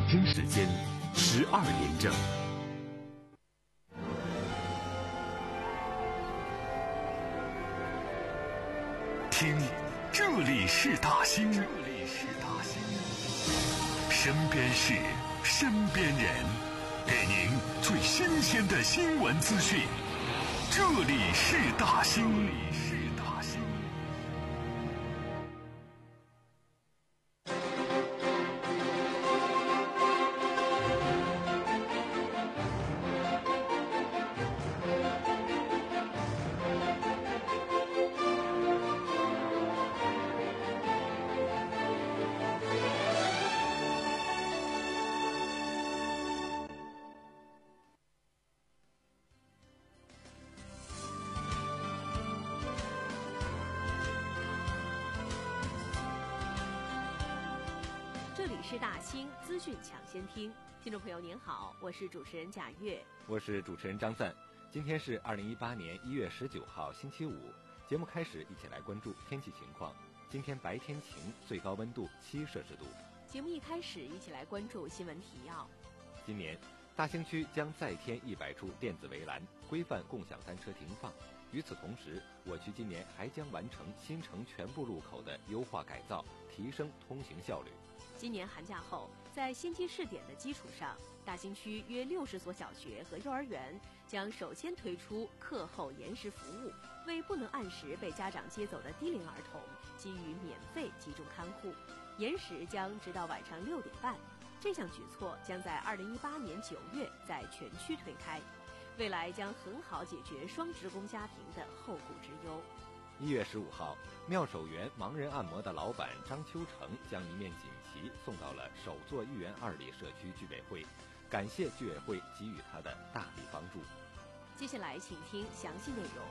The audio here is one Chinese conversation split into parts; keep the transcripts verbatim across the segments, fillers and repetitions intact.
京时间十二点整。听，这里是大兴，这里是大兴，身边事，身边人，给您最新鲜的新闻资讯。这里是大兴，这里是大兴。 这里是大兴资讯抢先听，听众朋友您好，我是主持人贾月， 我是主持人张赞。今天是二零一八年一月十九号星期五，节目开始，一起来关注天气情况。今天白天晴，最高温度七摄氏度。 节目一开始，一起来关注新闻提要。 今年大兴区将再添一百处电子围栏，规范共享单车停放。与此同时，我区今年还将完成新城全部路口的优化改造，提升通行效率。 今年寒假后，在先期试点的基础上，大兴区约六十所小学和幼儿园将首先推出课后延时服务，为不能按时被家长接走的低龄儿童给予免费集中看护，延时将直到晚上六点半。这项举措将在二零一八年九月在全区推开，未来将很好解决双职工家庭的后顾之忧。 一月十五号，妙手园盲人按摩的老板张秋成将一面锦旗送到了首座豫园二里社区居委会，感谢居委会给予他的大力帮助。 接下来请听详细内容。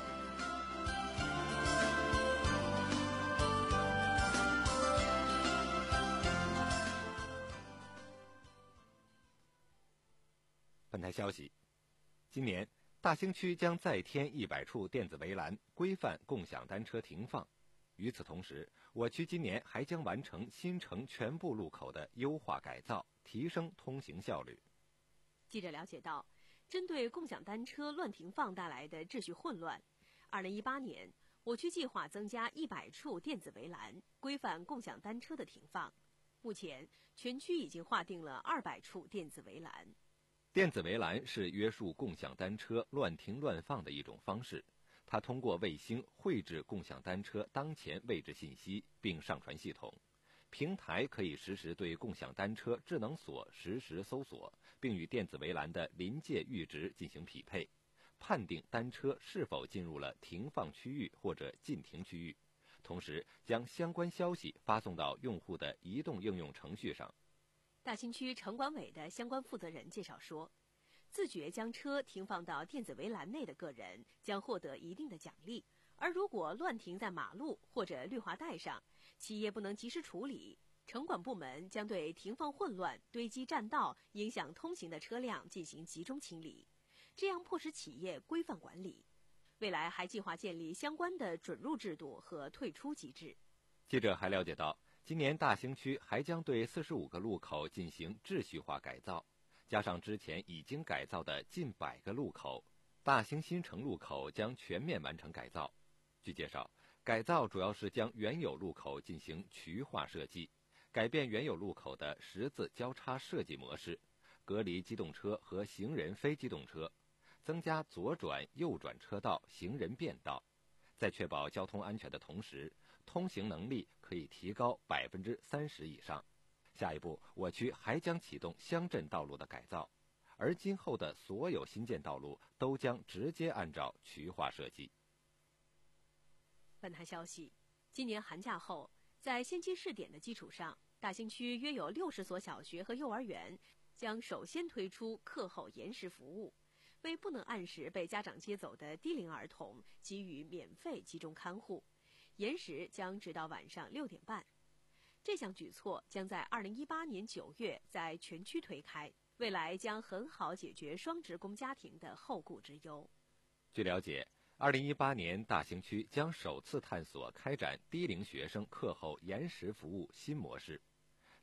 本台消息，今年大兴区将再添一百处电子围栏，规范共享单车停放。与此同时，我区今年还将完成新城全部路口的优化改造，提升通行效率。 记者了解到，针对共享单车乱停放带来的秩序混乱，二零一八年我区计划增加一百处电子围栏，规范共享单车的停放。目前，全区已经划定了二百处电子围栏。 电子围栏是约束共享单车乱停乱放的一种方式，它通过卫星绘制共享单车当前位置信息并上传系统，平台可以实时对共享单车智能锁实时搜索，并与电子围栏的临界阈值进行匹配，判定单车是否进入了停放区域或者禁停区域，同时将相关消息发送到用户的移动应用程序上。 大兴区城管委的相关负责人介绍说，自觉将车停放到电子围栏内的个人将获得一定的奖励，而如果乱停在马路或者绿化带上，企业不能及时处理，城管部门将对停放混乱、堆积占道、影响通行的车辆进行集中清理，这样迫使企业规范管理。未来还计划建立相关的准入制度和退出机制。 记者还了解到，今年大兴区还将对四十五个路口进行秩序化改造，加上之前已经改造的近百个路口，大兴新城路口将全面完成改造。据介绍，改造主要是将原有路口进行区域化设计，改变原有路口的十字交叉设计模式，隔离机动车和行人非机动车，增加左转右转车道、行人便道，在确保交通安全的同时，通行能力可以提高百分之三十以上。下一步，我区还将启动乡镇道路的改造，而今后的所有新建道路都将直接按照区域化设计。 本台消息，今年寒假后，在先期试点的基础上，大兴区约有六十所小学和幼儿园将首先推出课后延时服务，为不能按时被家长接走的低龄儿童给予免费集中看护，延时将直到晚上六点半。这项举措将在二零一八年九月在全区推开，未来将很好解决双职工家庭的后顾之忧。 据了解，二零一八年大兴区将首次探索开展低龄学生课后延时服务新模式。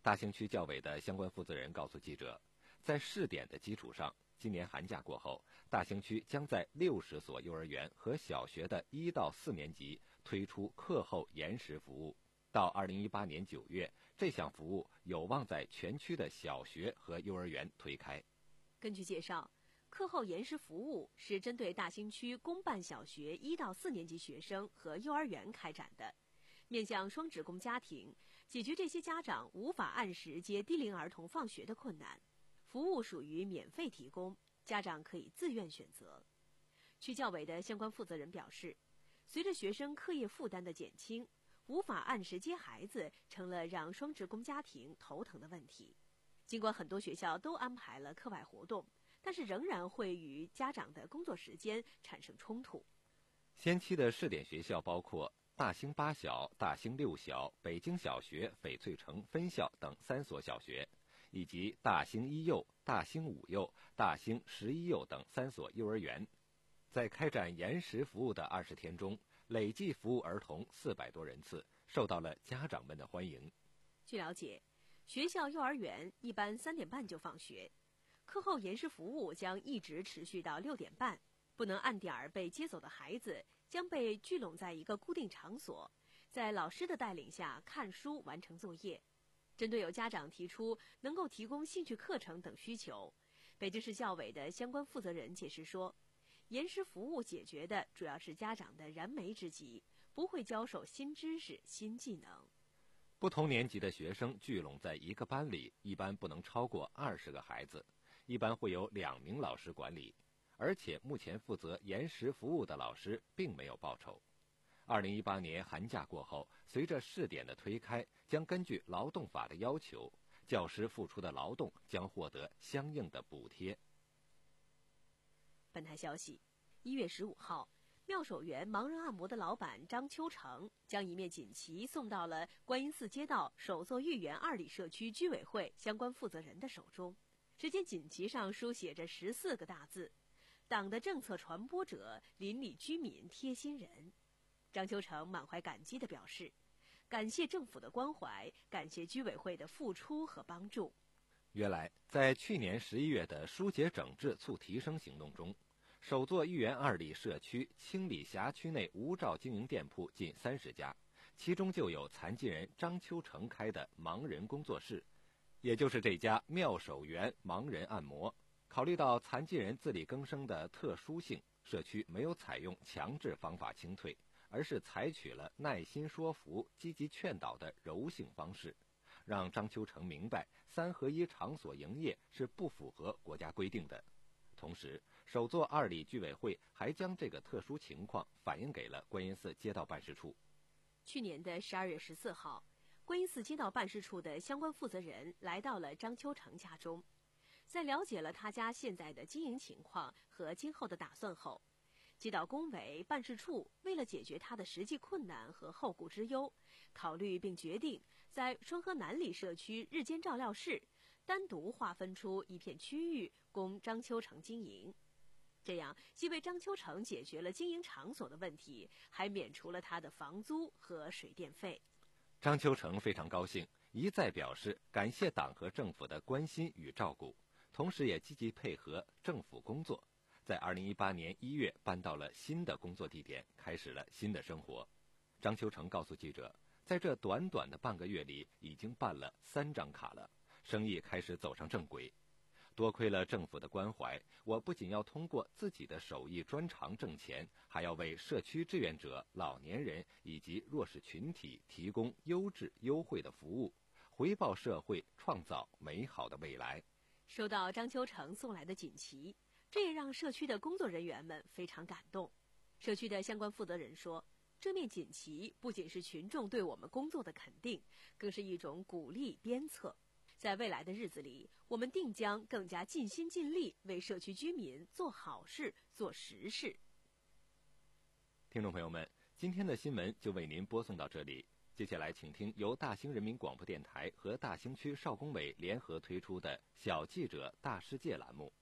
大兴区教委的相关负责人告诉记者，在试点的基础上，今年寒假过后，大兴区将在六十所幼儿园和小学的一到四年级推出课后延时服务。到二零一八年九月，这项服务有望在全区的小学和幼儿园推开。 根据介绍，课后延时服务是针对大兴区公办小学一到四年级学生和幼儿园开展的，面向双职工家庭，解决这些家长无法按时接低龄儿童放学的困难。服务属于免费提供，家长可以自愿选择。区教委的相关负责人表示，随着学生课业负担的减轻，无法按时接孩子成了让双职工家庭头疼的问题。尽管很多学校都安排了课外活动，但是仍然会与家长的工作时间产生冲突。 先期的试点学校包括大兴八小、大兴六小、北京小学、翡翠城分校等三所小学，以及大兴一幼、大兴五幼、大兴十一幼等三所幼儿园。在开展延时服务的二十天中，累计服务儿童四百多人次，受到了家长们的欢迎。 据了解，学校幼儿园一般三点半就放学，课后延时服务将一直持续到六点半。不能按点儿被接走的孩子将被聚拢在一个固定场所，在老师的带领下看书完成作业。针对有家长提出能够提供兴趣课程等需求，北京市教委的相关负责人解释说，延时服务解决的主要是家长的燃眉之急，不会教授新知识、新技能。 不同年级的学生聚拢在一个班里，一般不能超过二十个孩子，一般会有两名老师管理，而且目前负责延时服务的老师并没有报酬。二零一八年寒假过后，随着试点的推开，将根据劳动法的要求，教师付出的劳动将获得相应的补贴。 本台消息，一月十五号，妙手园盲人按摩的老板张秋成将一面锦旗送到了观音寺街道首座御园二里社区居委会相关负责人的手中。只见锦旗上书写着十四个大字：党的政策传播者，邻里居民贴心人。张秋成满怀感激地表示，感谢政府的关怀，感谢居委会的付出和帮助。 原来，在去年十一月的疏解整治促提升行动中，首座御园二里社区清理辖区内无照经营店铺近三十家，其中就有残疾人张秋成开的盲人工作室，也就是这家妙手园盲人按摩。考虑到残疾人自力更生的特殊性，社区没有采用强制方法清退，而是采取了耐心说服、积极劝导的柔性方式，让张秋成明白三合一场所营业是不符合国家规定的。同时，首座二里居委会还将这个特殊情况反映给了观音寺街道办事处。 去年的十二月十四号，观音寺街道办事处的相关负责人来到了张秋成家中，在了解了他家现在的经营情况和今后的打算后，街道工委办事处为了解决他的实际困难和后顾之忧，考虑并决定在双河南里社区日间照料室单独划分出一片区域供张秋成经营。这样既为张秋成解决了经营场所的问题，还免除了他的房租和水电费。 张秋成非常高兴，一再表示感谢党和政府的关心与照顾，同时也积极配合政府工作。在二零一八年一月搬到了新的工作地点，开始了新的生活。张秋成告诉记者，在这短短的半个月里，已经办了三张卡了，生意开始走上正轨。多亏了政府的关怀，我不仅要通过自己的手艺专长挣钱，还要为社区志愿者、老年人以及弱势群体提供优质优惠的服务，回报社会，创造美好的未来。 收到张秋成送来的锦旗，这也让社区的工作人员们非常感动。社区的相关负责人说，这面锦旗不仅是群众对我们工作的肯定，更是一种鼓励鞭策。在未来的日子里，我们定将更加尽心尽力为社区居民做好事、做实事。 听众朋友们，今天的新闻就为您播送到这里。接下来请听由大兴人民广播电台和大兴区少工委联合推出的小记者大世界栏目。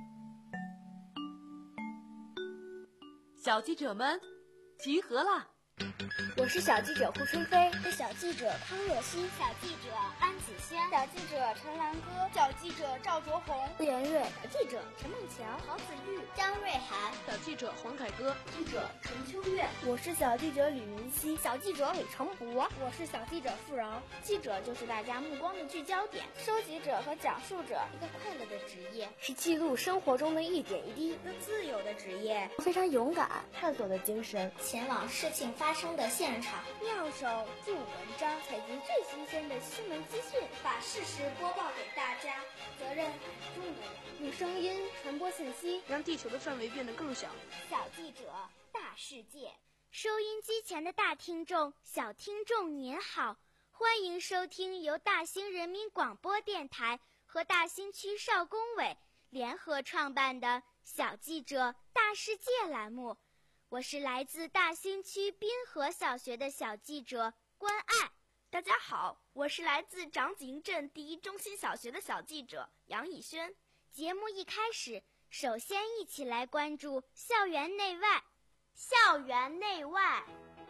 小记者们，集合啦！ 我是小记者胡春飞， 是小记者康若曦， 小记者安子轩， 小记者陈兰歌， 小记者赵卓红， 顾妍月， 小记者陈梦桥， 郝子玉，张瑞涵， 小记者黄凯歌， 记者陈秋月。 我是小记者吕明熙， 小记者李成博， 我是小记者付饶。 记者就是大家目光的聚焦点，收集者和讲述者， 一个快乐的职业， 是记录生活中的一点一滴， 一个自由的职业， 非常勇敢探索的精神， 前往事情发生的现场， 妙手著文章，采集最新鲜的新闻资讯， 把事实播报给大家。责任很重的人， 用声音传播信息， 让地球的范围变得更小。 小记者大世界， 收音机前的大听众、小听众您好，欢迎收听由大兴人民广播电台和大兴区少工委联合创办的小记者大世界栏目。我是来自大兴区滨河小学的小记者关爱。 大家好，我是来自长井镇第一中心小学的小记者杨以轩。 节目一开始，首先一起来关注校园内外。校园内外。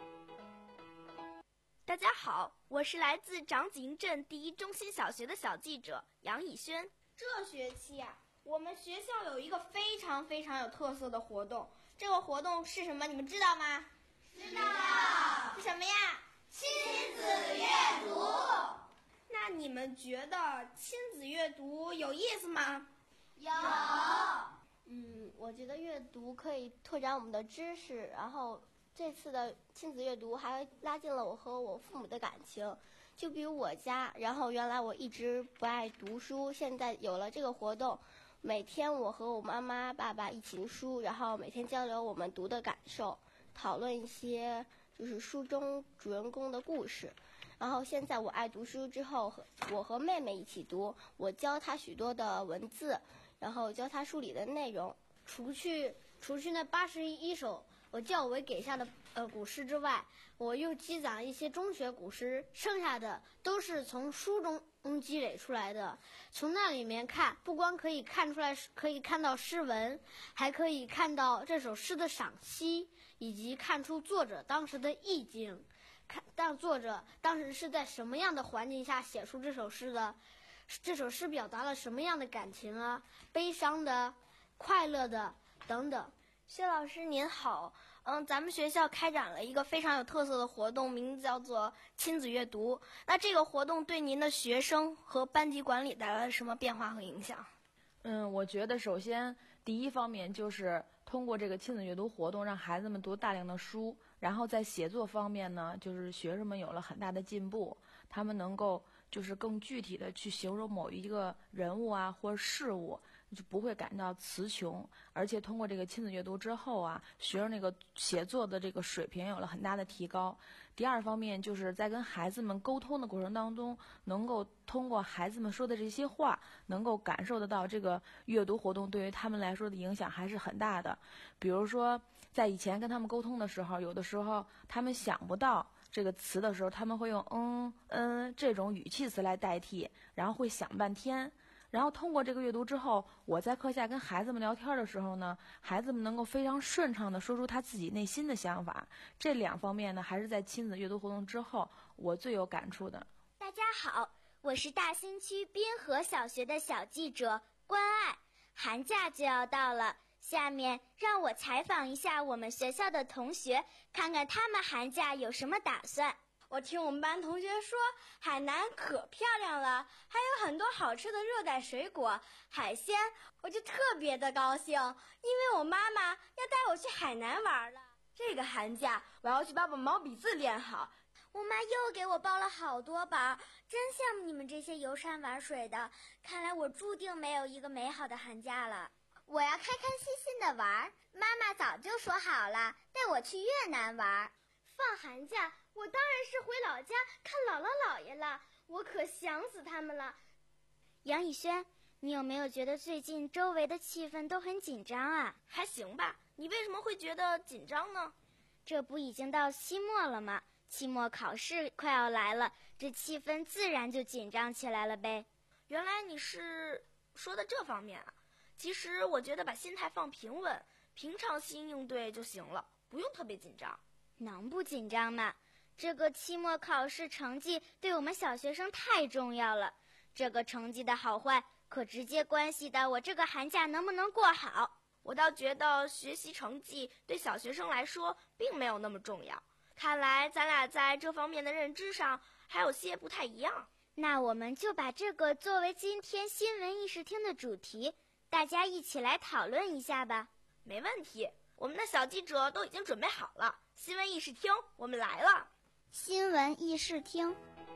大家好，我是来自长井镇第一中心小学的小记者杨以轩。 这学期啊，我们学校有一个非常非常有特色的活动，这个活动是什么？你们知道吗？ 知道。 是什么呀？ 亲子阅读。 那你们觉得亲子阅读有意思吗？ 有。 嗯，我觉得阅读可以拓展我们的知识，然后这次的亲子阅读还拉近了我和我父母的感情。就比如我家，然后原来我一直不爱读书，现在有了这个活动，每天我和我妈妈、爸爸一起读书，然后每天交流我们读的感受，讨论一些就是书中主人公的故事。然后现在我爱读书之后，我和妹妹一起读，我教她许多的文字，然后教她书里的内容。 除去除去那八十一首我教委给下的呃古诗之外，我又积攒了一些中学古诗，剩下的都是从书中积累出来的。从那里面看，不光可以看出来，可以看到诗文，还可以看到这首诗的赏析，以及看出作者当时的意境，看当作者当时是在什么样的环境下写出这首诗的，这首诗表达了什么样的感情啊，悲伤的、快乐的等等。 薛老师您好，嗯，咱们学校开展了一个非常有特色的活动，名字叫做亲子阅读。那这个活动对您的学生和班级管理带来了什么变化和影响？ 嗯，我觉得首先第一方面就是通过这个亲子阅读活动，让孩子们读大量的书，然后在写作方面呢，就是学生们有了很大的进步，他们能够就是更具体的去形容某一个人物啊或者事物，就不会感到词穷。而且通过这个亲子阅读之后啊，学生那个写作的这个水平有了很大的提高。第二方面就是在跟孩子们沟通的过程当中，能够通过孩子们说的这些话，能够感受得到这个阅读活动对于他们来说的影响还是很大的。比如说在以前跟他们沟通的时候，有的时候他们想不到这个词的时候，他们会用嗯嗯这种语气词来代替，然后会想半天。然后通过这个阅读之后，我在课下跟孩子们聊天的时候呢，孩子们能够非常顺畅地说出他自己内心的想法。这两方面呢，还是在亲子阅读活动之后我最有感触的。 大家好，我是大兴区滨河小学的小记者关爱。寒假就要到了，下面让我采访一下我们学校的同学，看看他们寒假有什么打算。 我听我们班同学说，海南可漂亮了，还有很多好吃的热带水果、海鲜，我就特别的高兴，因为我妈妈要带我去海南玩了。这个寒假我要去把我毛笔字练好。 我妈又给我报了好多班，真羡慕你们这些游山玩水的，看来我注定没有一个美好的寒假了。 我要开开心心的玩，妈妈早就说好了，带我去越南玩。 放寒假我当然是回老家看姥姥姥爷了，我可想死他们了。 杨以轩，你有没有觉得最近周围的气氛都很紧张啊？ 还行吧，你为什么会觉得紧张呢？ 这不已经到期末了吗？期末考试快要来了，这气氛自然就紧张起来了呗。 原来你是说的这方面啊。其实我觉得把心态放平稳，平常心应对就行了，不用特别紧张。 能不紧张吗？这个期末考试成绩对我们小学生太重要了，这个成绩的好坏可直接关系到我这个寒假能不能过好。 我倒觉得学习成绩对小学生来说并没有那么重要，看来咱俩在这方面的认知上还有些不太一样。 那我们就把这个作为今天新闻议事厅的主题，大家一起来讨论一下吧。 没问题，我们的小记者都已经准备好了，新闻议事厅我们来了。 新闻议事厅，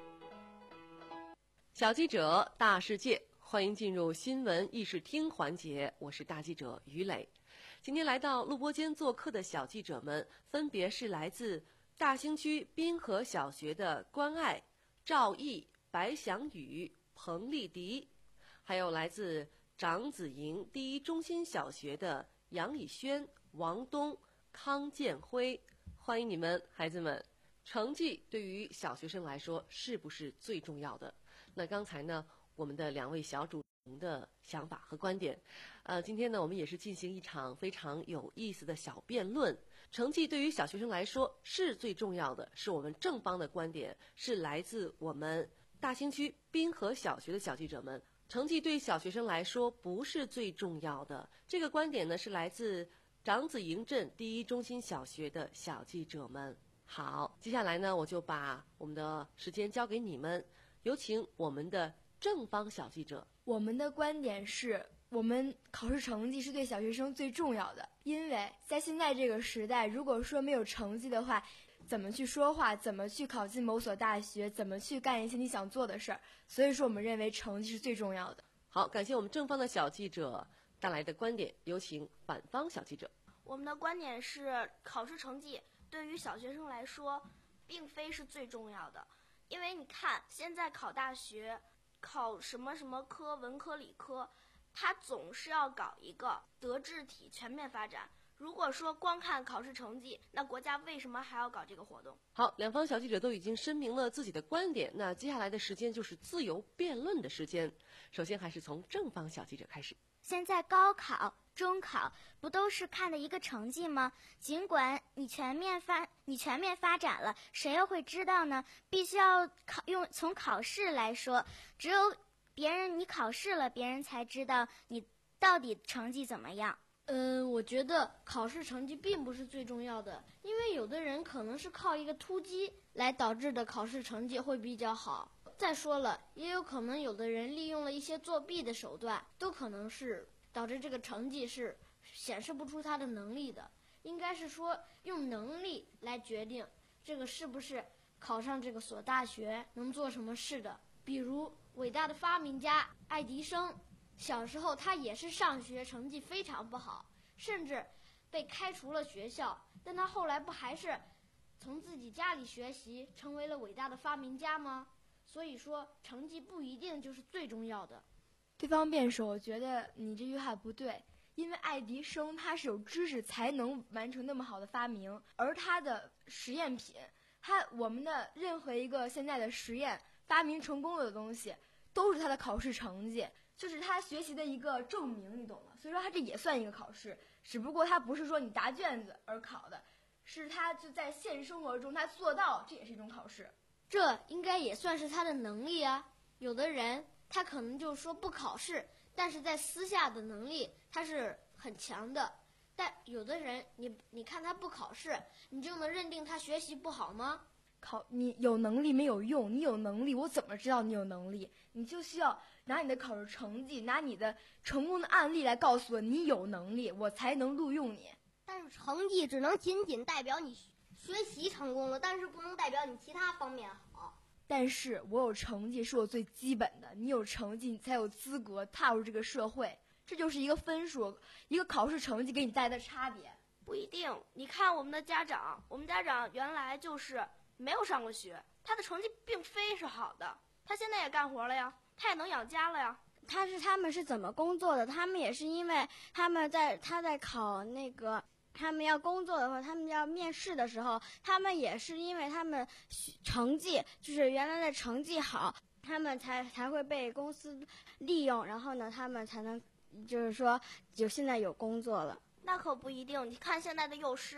小记者大世界，欢迎进入新闻议事厅环节，我是大记者于磊。今天来到录播间做客的小记者们，分别是来自大兴区滨河小学的关爱、赵毅、白翔宇、彭丽迪，还有来自长子营第一中心小学的杨以轩、王东、康建辉，欢迎你们，孩子们。成绩对于小学生来说是不是最重要的？那刚才呢，我们的两位小主持的想法和观点，呃，今天呢，我们也是进行一场非常有意思的小辩论。成绩对于小学生来说是最重要的，是我们正方的观点，是来自我们大兴区滨河小学的小记者们。成绩对小学生来说不是最重要的，这个观点呢是来自长子营镇第一中心小学的小记者们。好，接下来呢，我就把我们的时间交给你们，有请我们的正方小记者。 我们的观点是，我们考试成绩是对小学生最重要的，因为在现在这个时代，如果说没有成绩的话，怎么去说话，怎么去考进某所大学，怎么去干一些你想做的事儿，所以说我们认为成绩是最重要的。 好，感谢我们正方的小记者带来的观点，有请反方小记者。 我们的观点是，考试成绩对于小学生来说并非是最重要的，因为你看现在考大学，考什么什么科，文科理科，它总是要搞一个德智体全面发展。如果说光看考试成绩，那国家为什么还要搞这个活动？ 好，两方小记者都已经声明了自己的观点，那接下来的时间就是自由辩论的时间。首先还是从正方小记者开始。 现在高考、中考不都是看的一个成绩吗？尽管你全面发你全面发展了，谁又会知道呢？必须要考用从考试来说，只有别人你考试了，别人才知道你到底成绩怎么样。 嗯，我觉得考试成绩并不是最重要的，因为有的人可能是靠一个突击来导致的考试成绩会比较好。再说了，也有可能有的人利用了一些作弊的手段，都可能是导致这个成绩是显示不出他的能力的。应该是说用能力来决定这个是不是考上这个所大学能做什么事的。比如伟大的发明家爱迪生，小时候他也是上学成绩非常不好，甚至被开除了学校，但他后来不还是从自己家里学习，成为了伟大的发明家吗？所以说成绩不一定就是最重要的。 对方辩手，我觉得你这句话不对，因为爱迪生他是有知识才能完成那么好的发明，而他的实验品，他我们的任何一个现在的实验发明成功的东西，都是他的考试成绩，就是他学习的一个证明，你懂吗？所以说他这也算一个考试，只不过他不是说你答卷子而考的，是他就在现实生活中他做到，这也是一种考试。 这应该也算是他的能力啊。有的人他可能就是说不考试，但是在私下的能力他是很强的。但有的人你你看他不考试，你就能认定他学习不好吗？ 考你有能力没有用，你有能力我怎么知道你有能力？你就需要拿你的考试成绩，拿你的成功的案例来告诉我你有能力，我才能录用你。 但是成绩只能仅仅代表你学习成功了，但是不能代表你其他方面好。 但是我有成绩是我最基本的，你有成绩你才有资格踏入这个社会，这就是一个分数，一个考试成绩给你带来的差别。 不一定，你看我们的家长，我们家长原来就是没有上过学，他的成绩并非是好的，他现在也干活了呀，他也能养家了呀。 他是他们是怎么工作的？他们也是因为他们在他在考那个他们要工作的话，他们要面试的时候，他们也是因为他们成绩就是原来的成绩好，他们才才会被公司利用，然后呢，他们才能就是说就现在有工作了。 那可不一定，你看现在的幼师，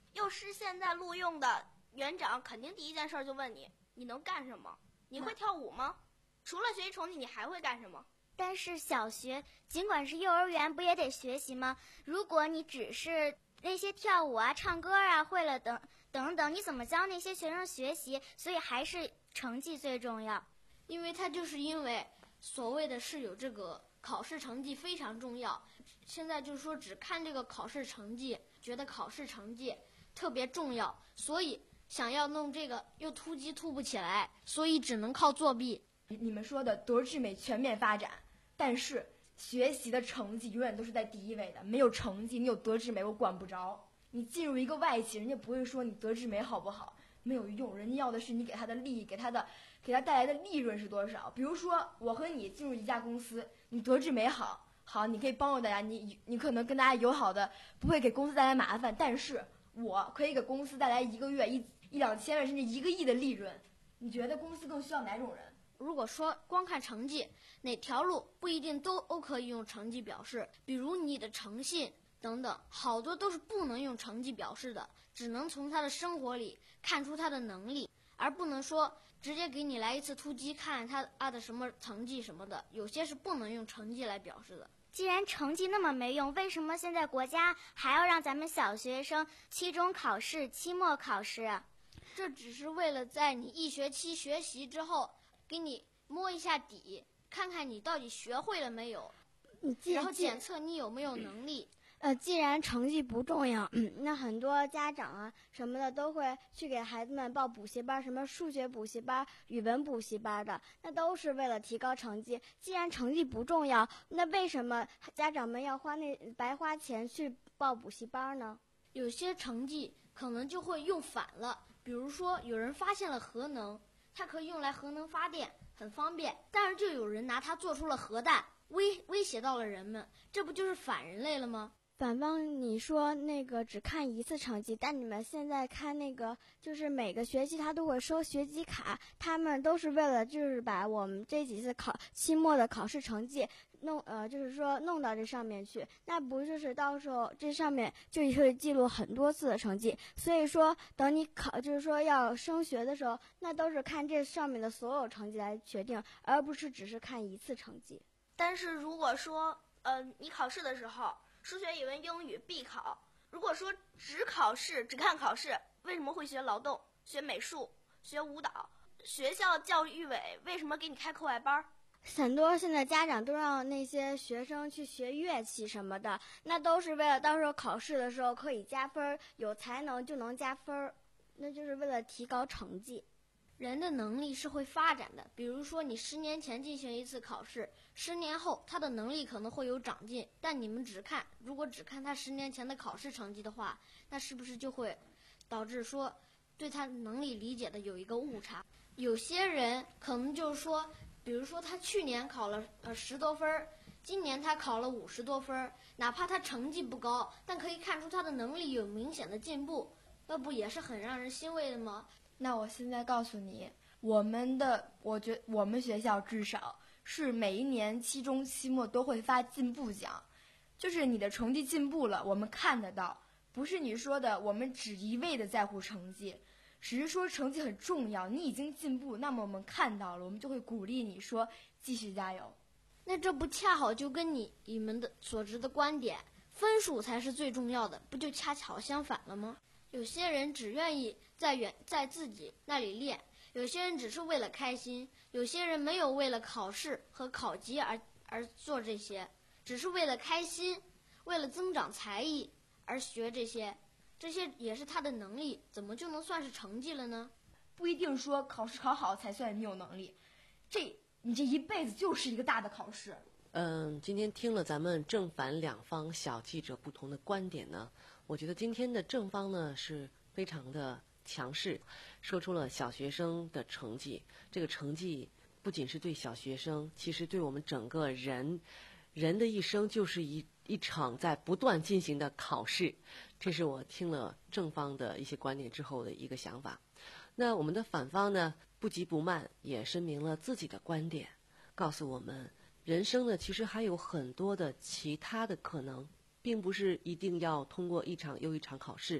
又是现在录用的园长，肯定第一件事就问你，你能干什么？你会跳舞吗？除了学习成绩，你还会干什么？ 但是小学尽管是幼儿园，不也得学习吗？如果你只是那些跳舞啊、唱歌啊会了等等等，你怎么教那些学生学习？所以还是成绩最重要。 因为他就是因为所谓的是有这个考试成绩非常重要，现在就是说只看这个考试成绩，觉得考试成绩特别重要，所以想要弄这个又突击突不起来，所以只能靠作弊。 你们说的德智美全面发展，但是学习的成绩永远都是在第一位的，没有成绩你有德智美我管不着。你进入一个外企，人家不会说你德智美好不好，没有用，人家要的是你给他的利益，给他的给他带来的利润是多少。比如说我和你进入一家公司，你德智美好好，你可以帮助大家，你你可能跟大家友好的，不会给公司带来麻烦，但是我可以给公司带来一个月一一两千万甚至一个亿的利润。你觉得公司更需要哪种人？ 如果说光看成绩，哪条路不一定都都可以用成绩表示，比如你的诚信等等，好多都是不能用成绩表示的，只能从他的生活里看出他的能力，而不能说直接给你来一次突击看他他的什么成绩什么的，有些是不能用成绩来表示的。 既然成绩那么没用，为什么现在国家还要让咱们小学生期中考试、期末考试啊？ 这只是为了在你一学期学习之后给你摸一下底，看看你到底学会了没有，然后检测你有没有能力。 呃，既然成绩不重要，嗯，那很多家长啊什么的都会去给孩子们报补习班，什么数学补习班、语文补习班的，那都是为了提高成绩。既然成绩不重要，那为什么家长们要花那白花钱去报补习班呢？ 有些成绩可能就会用反了，比如说有人发现了核能，它可以用来核能发电，很方便，但是就有人拿它做出了核弹，威威胁到了人们，这不就是反人类了吗？ 反方你说那个只看一次成绩，但你们现在看那个就是每个学期他都会收学籍卡，他们都是为了就是把我们这几次考期末的考试成绩弄呃就是说弄到这上面去，那不就是到时候这上面就会记录很多次的成绩，所以说等你考就是说要升学的时候，那都是看这上面的所有成绩来决定，而不是只是看一次成绩。 但是如果说呃你考试的时候数学、语文、英语必考，如果说只考试只看考试，为什么会学劳动、学美术、学舞蹈？学校教育委为什么给你开课外班？ 很多现在家长都让那些学生去学乐器什么的，那都是为了到时候考试的时候可以加分，有才能就能加分，那就是为了提高成绩。 人的能力是会发展的，比如说你十年前进行一次考试，十年后他的能力可能会有长进，但你们只看如果只看他十年前的考试成绩的话，那是不是就会导致说对他能力理解的有一个误差？有些人可能就是说，比如说他去年考了呃十多分，今年他考了五十多分，哪怕他成绩不高，但可以看出他的能力有明显的进步，那不也是很让人欣慰的吗？ 那我现在告诉你，我们的我觉我们学校至少是每一年期中期末都会发进步奖，就是你的成绩进步了，我们看得到，不是你说的我们只一味的在乎成绩，只是说成绩很重要，你已经进步，那么我们看到了，我们就会鼓励你说继续加油。 那这不恰好就跟你你们的所持的观点，分数才是最重要的，不就恰巧相反了吗？有些人只愿意在远在自己那里练，有些人只是为了开心，有些人没有为了考试和考级而而做这些，只是为了开心，为了增长才艺而学这些，这些也是他的能力，怎么就能算是成绩了呢？ 不一定说考试考好才算你有能力，这你这一辈子就是一个大的考试。 嗯，今天听了咱们正反两方小记者不同的观点呢，我觉得今天的正方呢是非常的强势，说出了小学生的成绩，这个成绩不仅是对小学生，其实对我们整个人人的一生就是一一场在不断进行的考试，这是我听了正方的一些观点之后的一个想法。那我们的反方呢，不急不慢也声明了自己的观点，告诉我们人生呢其实还有很多的其他的可能，并不是一定要通过一场又一场考试，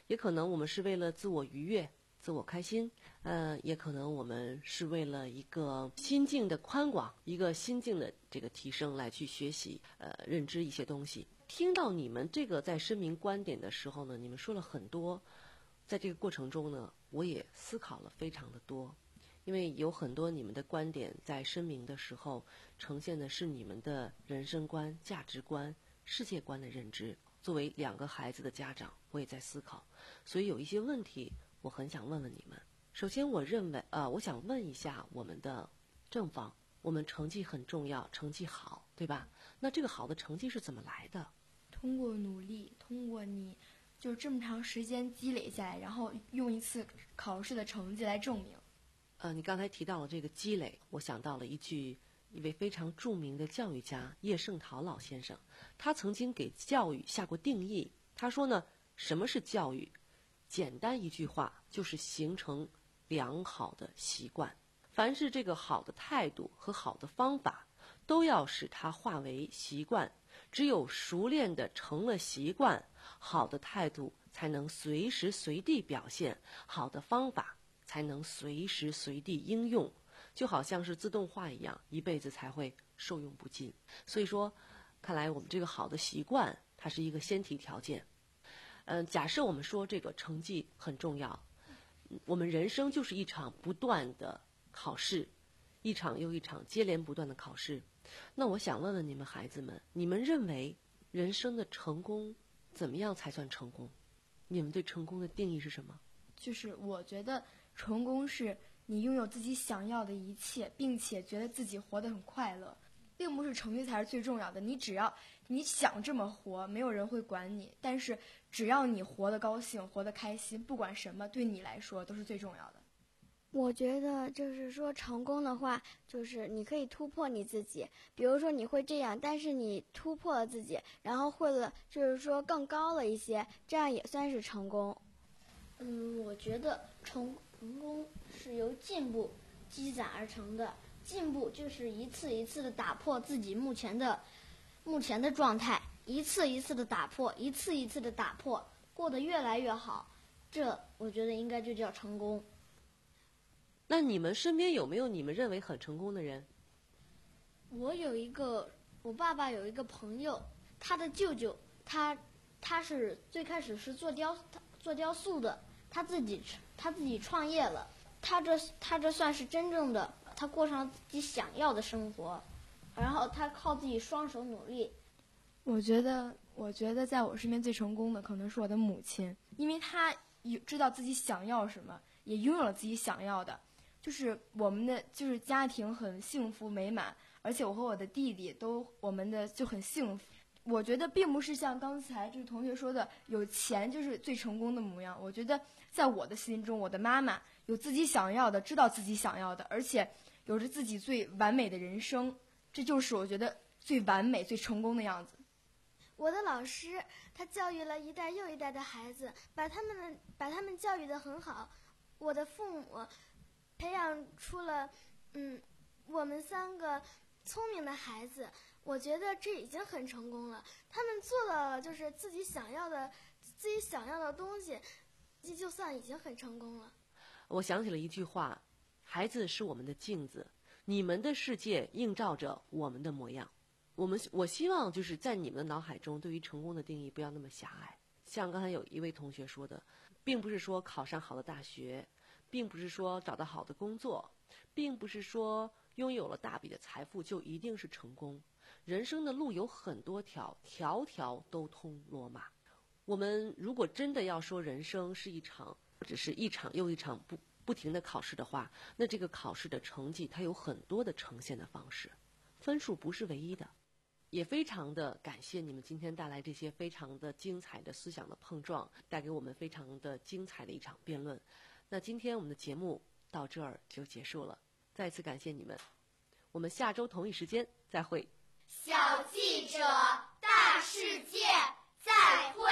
也可能我们是为了自我愉悦、自我开心，呃，也可能我们是为了一个心境的宽广、一个心境的这个提升来去学习、呃，认知一些东西。听到你们这个在申明观点的时候呢，你们说了很多，在这个过程中呢，我也思考了非常的多。因为有很多你们的观点在申明的时候呈现的是你们的人生观、价值观、世界观的认知。作为两个孩子的家长，我也在思考，所以有一些问题我很想问问你们。首先我认为呃，我想问一下我们的正方，我们成绩很重要，成绩好，对吧？那这个好的成绩是怎么来的？ 通过努力，通过你就是这么长时间积累下来，然后用一次考试的成绩来证明。 呃，你刚才提到了这个积累，我想到了一句一位非常著名的教育家叶圣陶老先生，他曾经给教育下过定义。他说呢，什么是教育？简单一句话，就是形成良好的习惯。凡是这个好的态度和好的方法，都要使它化为习惯。只有熟练的成了习惯，好的态度才能随时随地表现，好的方法才能随时随地应用，就好像是自动化一样，一辈子才会受用不尽。所以说，看来我们这个好的习惯，它是一个先提条件。嗯、呃，假设我们说这个成绩很重要，我们人生就是一场不断的考试，一场又一场接连不断的考试。那我想问问你们孩子们，你们认为人生的成功怎么样才算成功？你们对成功的定义是什么？ 就是我觉得成功是你拥有自己想要的一切，并且觉得自己活得很快乐，并不是成绩才是最重要的。你只要你想这么活，没有人会管你，但是只要你活得高兴，活得开心，不管什么对你来说都是最重要的。 我觉得就是说成功的话，就是你可以突破你自己，比如说你会这样，但是你突破了自己，然后会了，就是说更高了一些，这样也算是成功。 嗯，我觉得成成功是由进步积攒而成的，进步就是一次一次的打破自己目前的目前的状态，一次一次的打破，一次一次的打破，过得越来越好，这我觉得应该就叫成功。 那你们身边有没有你们认为很成功的人？ 我有一个，我爸爸有一个朋友，他的舅舅，他他是最开始是做雕做雕塑的，他自己他自己创业了，他这他这算是真正的，他过上自己想要的生活，然后他靠自己双手努力。 我觉得，我觉得在我身边最成功的可能是我的母亲，因为她有知道自己想要什么，也拥有了自己想要的。就是我们的就是家庭很幸福美满，而且我和我的弟弟都我们的就很幸福。我觉得并不是像刚才这个同学说的有钱就是最成功的模样。我觉得在我的心中，我的妈妈有自己想要的，知道自己想要的，而且有着自己最完美的人生，这就是我觉得最完美最成功的样子。 我的老师他教育了一代又一代的孩子，把他们的把他们教育得很好。我的父母培养出了，嗯，我们三个聪明的孩子，我觉得这已经很成功了。他们做到了就是自己想要的，自己想要的东西，这就算已经很成功了。 我想起了一句话：孩子是我们的镜子，你们的世界映照着我们的模样。我们我希望就是在你们的脑海中，对于成功的定义不要那么狭隘。像刚才有一位同学说的，并不是说考上好的大学，并不是说找到好的工作，并不是说拥有了大笔的财富就一定是成功。人生的路有很多条，条条都通罗马。我们如果真的要说人生是一场，或者是一场又一场不不停的考试的话，那这个考试的成绩它有很多的呈现的方式，分数不是唯一的。也非常的感谢你们今天带来这些非常的精彩的思想的碰撞，带给我们非常的精彩的一场辩论。那今天我们的节目到这儿就结束了，再次感谢你们，我们下周同一时间再会。 小记者大世界，再会。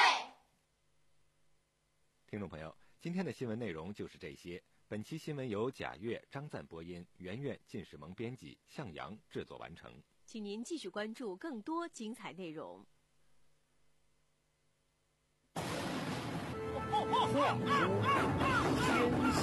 听众朋友，今天的新闻内容就是这些。本期新闻由贾越、张赞播音，圆圆、靳世萌编辑，向阳制作完成。 请您继续关注更多精彩内容。 哦画出天